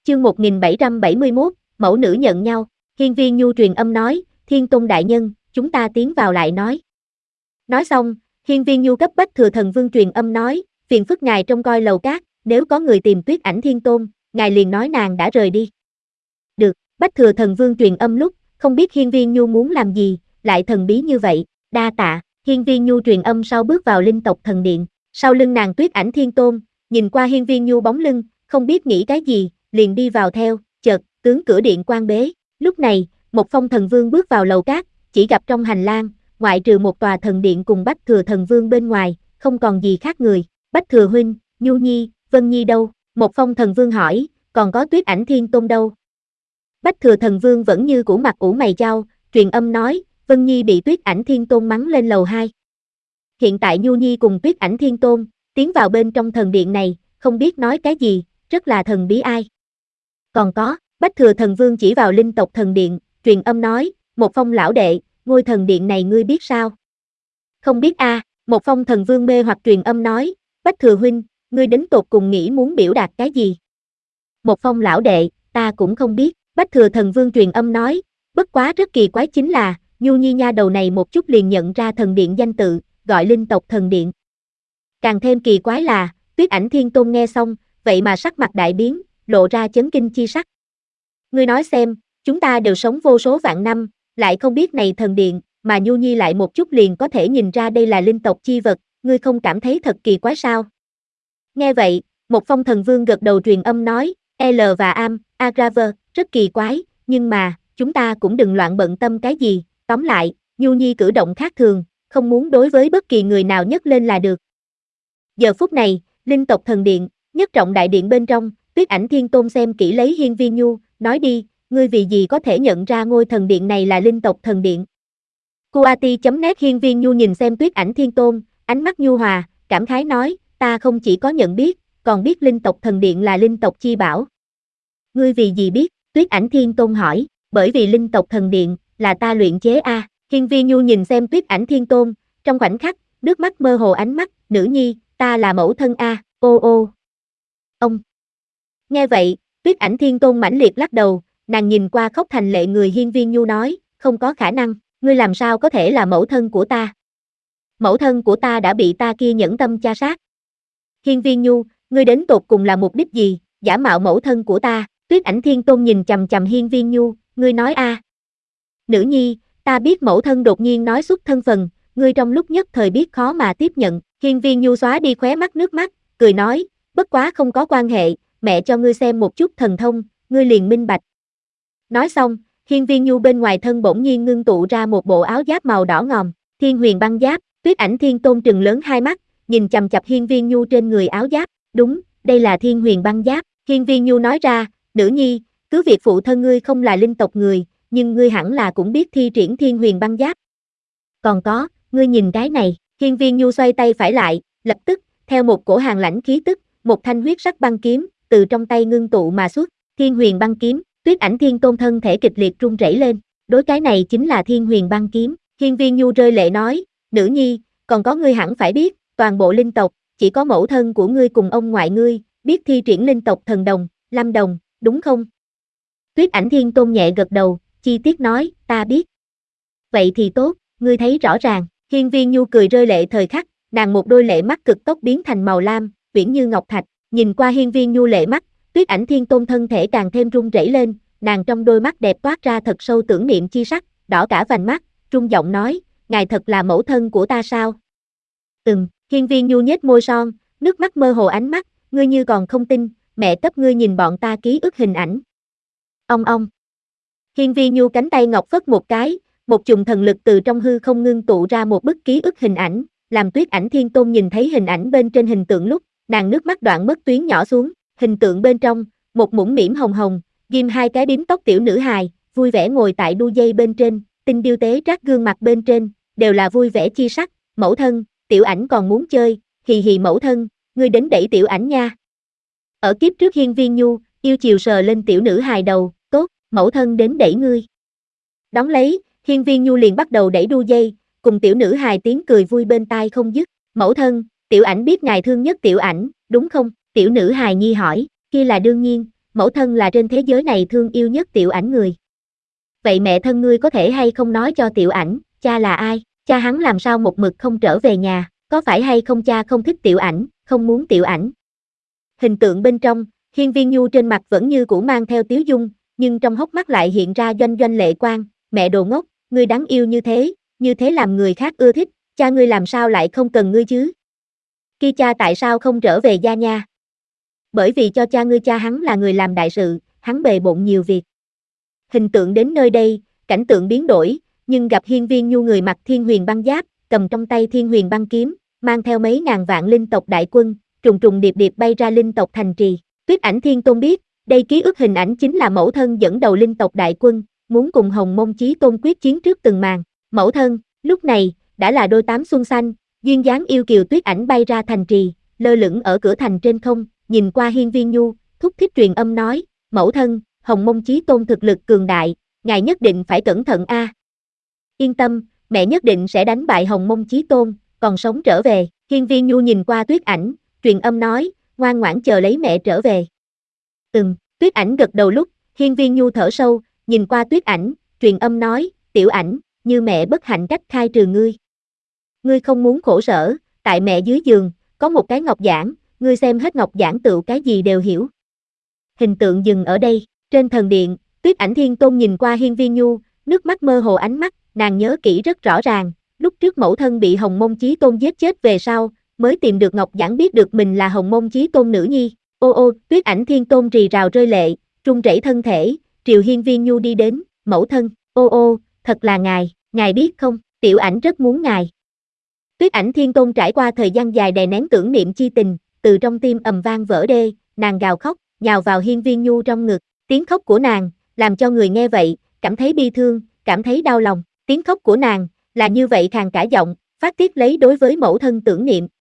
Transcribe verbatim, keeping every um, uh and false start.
Chương một nghìn bảy trăm bảy mươi mốt, mẫu nữ nhận nhau. Hiên Viên Nhu truyền âm nói, Thiên Tôn đại nhân, chúng ta tiến vào lại nói. Nói xong, Hiên Viên Nhu cấp Bách Thừa Thần Vương truyền âm nói, phiền phức ngài trông coi lầu cát, nếu có người tìm Tuyết Ảnh Thiên Tôn, ngài liền nói nàng đã rời đi. Được, Bách Thừa Thần Vương truyền âm lúc, không biết Hiên Viên Nhu muốn làm gì, lại thần bí như vậy, đa tạ. Hiên Viên Nhu truyền âm sau bước vào linh tộc thần điện, sau lưng nàng Tuyết Ảnh Thiên Tôn, nhìn qua Hiên Viên Nhu bóng lưng, không biết nghĩ cái gì, liền đi vào theo, chợt, tướng cửa điện quan bế. Lúc này, một phong thần vương bước vào lầu cát, chỉ gặp trong hành lang, ngoại trừ một tòa thần điện cùng Bách Thừa Thần Vương bên ngoài, không còn gì khác người. Bách Thừa huynh, Nhu Nhi, Vân Nhi đâu? Một phong thần vương hỏi, còn có Tuyết Ảnh Thiên Tôn đâu? Bách Thừa Thần Vương vẫn như cũ mặt ủ mày chau, truyền âm nói, Vân Nhi bị Tuyết Ảnh Thiên Tôn mắng lên lầu hai. Hiện tại Nhu Nhi cùng Tuyết Ảnh Thiên Tôn, tiến vào bên trong thần điện này, không biết nói cái gì, rất là thần bí ai. Còn có, Bách Thừa Thần Vương chỉ vào linh tộc thần điện, truyền âm nói, một phong lão đệ, ngôi thần điện này ngươi biết sao? Không biết a. À, một phong thần vương mê hoặc truyền âm nói, Bách Thừa huynh, ngươi đến tột cùng nghĩ muốn biểu đạt cái gì? Một phong lão đệ, ta cũng không biết. Bách Thừa Thần Vương truyền âm nói, bất quá rất kỳ quái chính là, Nhu Nhi nha đầu này một chút liền nhận ra thần điện danh tự, gọi linh tộc thần điện. Càng thêm kỳ quái là, Tuyết Ảnh Thiên Tôn nghe xong, vậy mà sắc mặt đại biến, lộ ra chấn kinh chi sắc. Ngươi nói xem, chúng ta đều sống vô số vạn năm, lại không biết này thần điện, mà Nhu Nhi lại một chút liền có thể nhìn ra đây là linh tộc chi vật, ngươi không cảm thấy thật kỳ quái sao? Nghe vậy, một phong thần vương gật đầu truyền âm nói, L và Am, Agraver, rất kỳ quái, nhưng mà, chúng ta cũng đừng loạn bận tâm cái gì, tóm lại, Nhu Nhi cử động khác thường, không muốn đối với bất kỳ người nào nhấc lên là được. Giờ phút này, linh tộc thần điện, nhất trọng đại điện bên trong, Tuyết Ảnh Thiên Tôn xem kỹ lấy Hiên Viên Nhu, nói đi, ngươi vì gì có thể nhận ra ngôi thần điện này là linh tộc thần điện. Kuati chấm net Hiên Viên Nhu nhìn xem Tuyết Ảnh Thiên Tôn, ánh mắt nhu hòa, cảm khái nói, ta không chỉ có nhận biết, còn biết linh tộc thần điện là linh tộc chi bảo. Ngươi vì gì biết? Tuyết Ảnh Thiên Tôn hỏi, bởi vì linh tộc thần điện, là ta luyện chế a. À. Hiên Viên Nhu nhìn xem Tuyết Ảnh Thiên Tôn, trong khoảnh khắc, nước mắt mơ hồ ánh mắt, nữ nhi, ta là mẫu thân a. À. Ô ô. Ông. Nghe vậy, Tuyết Ảnh Thiên Tôn mãnh liệt lắc đầu, nàng nhìn qua khóc thành lệ người Hiên Viên Nhu nói, không có khả năng, ngươi làm sao có thể là mẫu thân của ta? Mẫu thân của ta đã bị ta kia nhẫn tâm cha sát. Hiên Viên Nhu, ngươi đến tột cùng là mục đích gì, giả mạo mẫu thân của ta? Tuyết Ảnh Thiên Tôn nhìn chằm chằm Hiên Viên Nhu, ngươi nói a. À. Nữ nhi, ta biết mẫu thân đột nhiên nói xuất thân phận, ngươi trong lúc nhất thời biết khó mà tiếp nhận. Hiên Viên Nhu xóa đi khóe mắt nước mắt, cười nói, bất quá không có quan hệ, mẹ cho ngươi xem một chút thần thông, ngươi liền minh bạch. Nói xong, Hiên Viên Nhu bên ngoài thân bỗng nhiên ngưng tụ ra một bộ áo giáp màu đỏ ngòm, Thiên Huyền Băng Giáp. Tuyết Ảnh Thiên Tôn trừng lớn hai mắt, nhìn chằm chằm Hiên Viên Nhu trên người áo giáp, đúng, đây là Thiên Huyền Băng Giáp. Hiên Viên Nhu nói ra, nữ nhi, cứ việc phụ thân ngươi không là linh tộc người, nhưng ngươi hẳn là cũng biết thi triển Thiên Huyền Băng Giáp. Còn có, ngươi nhìn cái này. Hiên Viên Nhu xoay tay phải lại, lập tức, theo một cổ hàng lãnh khí tức, một thanh huyết sắc băng kiếm, từ trong tay ngưng tụ mà xuất, Thiên Huyền Băng Kiếm. Tuyết Ảnh Thiên Tôn thân thể kịch liệt run rẩy lên, đối cái này chính là Thiên Huyền Băng Kiếm. Hiên Viên Nhu rơi lệ nói, nữ nhi, còn có ngươi hẳn phải biết, toàn bộ linh tộc, chỉ có mẫu thân của ngươi cùng ông ngoại ngươi, biết thi triển linh tộc thần đồng, Lâm Đồng, đúng không? Tuyết Ảnh Thiên Tôn nhẹ gật đầu, chi tiết nói, ta biết. Vậy thì tốt, ngươi thấy rõ ràng. Hiên Viên Nhu cười rơi lệ thời khắc, nàng một đôi lệ mắt cực tốc biến thành màu lam, uyển như ngọc thạch, nhìn qua Hiên Viên Nhu lệ mắt, Tuyết Ảnh Thiên Tôn thân thể càng thêm run rẩy lên, nàng trong đôi mắt đẹp toát ra thật sâu tưởng niệm chi sắc, đỏ cả vành mắt, trung giọng nói, ngài thật là mẫu thân của ta sao? Ừm. Hiên Viên Nhu nhếch môi son, nước mắt mơ hồ ánh mắt, ngươi như còn không tin, mẹ cấp ngươi nhìn bọn ta ký ức hình ảnh. Ông ông. Hiên Viên Nhu cánh tay ngọc phất một cái, một chùm thần lực từ trong hư không ngưng tụ ra một bức ký ức hình ảnh, làm Tuyết Ảnh Thiên Tôn nhìn thấy hình ảnh bên trên hình tượng lúc, nàng nước mắt đoạn mất tuyến nhỏ xuống, hình tượng bên trong, một mũm mĩm hồng hồng, ghim hai cái bím tóc tiểu nữ hài, vui vẻ ngồi tại đu dây bên trên, tinh điêu tế trác gương mặt bên trên, đều là vui vẻ chi sắc, mẫu thân, tiểu ảnh còn muốn chơi, hì hì mẫu thân, ngươi đến đẩy tiểu ảnh nha. Ở kiếp trước Hiên Viên Nhu, yêu chiều sờ lên tiểu nữ hài đầu, tốt, mẫu thân đến đẩy ngươi. Đón lấy, Hiên Viên Nhu liền bắt đầu đẩy đu dây, cùng tiểu nữ hài tiếng cười vui bên tai không dứt, mẫu thân, tiểu ảnh biết ngài thương nhất tiểu ảnh, đúng không? Tiểu nữ hài nhi hỏi, kia là đương nhiên, mẫu thân là trên thế giới này thương yêu nhất Tiểu Ảnh người. Vậy mẹ thân ngươi có thể hay không nói cho Tiểu Ảnh, cha là ai, cha hắn làm sao một mực không trở về nhà, có phải hay không cha không thích Tiểu Ảnh, không muốn Tiểu Ảnh. Hình tượng bên trong, Hiên Viên Nhu trên mặt vẫn như cũ mang theo tiếu dung, nhưng trong hốc mắt lại hiện ra doanh doanh lệ quang, mẹ đồ ngốc, ngươi đáng yêu như thế, như thế làm người khác ưa thích, cha ngươi làm sao lại không cần ngươi chứ? Kia cha tại sao không trở về gia nha? Bởi vì cho cha ngươi cha hắn là người làm đại sự, hắn bề bộn nhiều việc. Hình tượng đến nơi đây, cảnh tượng biến đổi, nhưng gặp Hiên Viên Nhu người mặc Thiên Huyền băng giáp, cầm trong tay Thiên Huyền băng kiếm, mang theo mấy ngàn vạn linh tộc đại quân, trùng trùng điệp điệp bay ra linh tộc thành trì. Tuyết Ảnh Thiên Tôn biết, đây ký ức hình ảnh chính là mẫu thân dẫn đầu linh tộc đại quân, muốn cùng Hồng Mông Chí Tôn quyết chiến trước từng màn. Mẫu thân, lúc này, đã là đôi tám xuân xanh, duyên dáng yêu kiều Tuyết Ảnh bay ra thành trì, lơ lửng ở cửa thành trên không, nhìn qua Hiên Viên Nhu, thúc thích truyền âm nói, mẫu thân, Hồng Mông Chí Tôn thực lực cường đại, ngài nhất định phải cẩn thận a. À. Yên tâm, mẹ nhất định sẽ đánh bại Hồng Mông Chí Tôn, còn sống trở về. Hiên Viên Nhu nhìn qua Tuyết Ảnh, truyền âm nói, ngoan ngoãn chờ lấy mẹ trở về. Ừm, Tuyết Ảnh gật đầu lúc, Hiên Viên Nhu thở sâu, nhìn qua Tuyết Ảnh, truyền âm nói, Tiểu Ảnh, như mẹ bất hạnh cách khai trừ ngươi. Ngươi không muốn khổ sở, tại mẹ dưới giường, có một cái ngọc giản, ngươi xem hết ngọc giản tựu cái gì đều hiểu. Hình tượng dừng ở đây, trên thần điện, Tuyết Ảnh Thiên Tôn nhìn qua Hiên Viên Nhu, nước mắt mơ hồ ánh mắt, nàng nhớ kỹ rất rõ ràng, lúc trước mẫu thân bị Hồng Mông Chí Tôn giết chết về sau, mới tìm được ngọc giản biết được mình là Hồng Mông Chí Tôn nữ nhi. Ô ô, Tuyết Ảnh Thiên Tôn rì rào rơi lệ, run rẩy thân thể, triều Hiên Viên Nhu đi đến, mẫu thân, ô ô, thật là ngài, ngài biết không, Tiểu Ảnh rất muốn ngài. Tuyết Ảnh Thiên Tôn trải qua thời gian dài đè nén tưởng niệm chi tình, từ trong tim ầm vang vỡ đê, nàng gào khóc, nhào vào Hiên Viên Nhu trong ngực, tiếng khóc của nàng, làm cho người nghe vậy, cảm thấy bi thương, cảm thấy đau lòng, tiếng khóc của nàng, là như vậy khàn cả giọng, phát tiết lấy đối với mẫu thân tưởng niệm.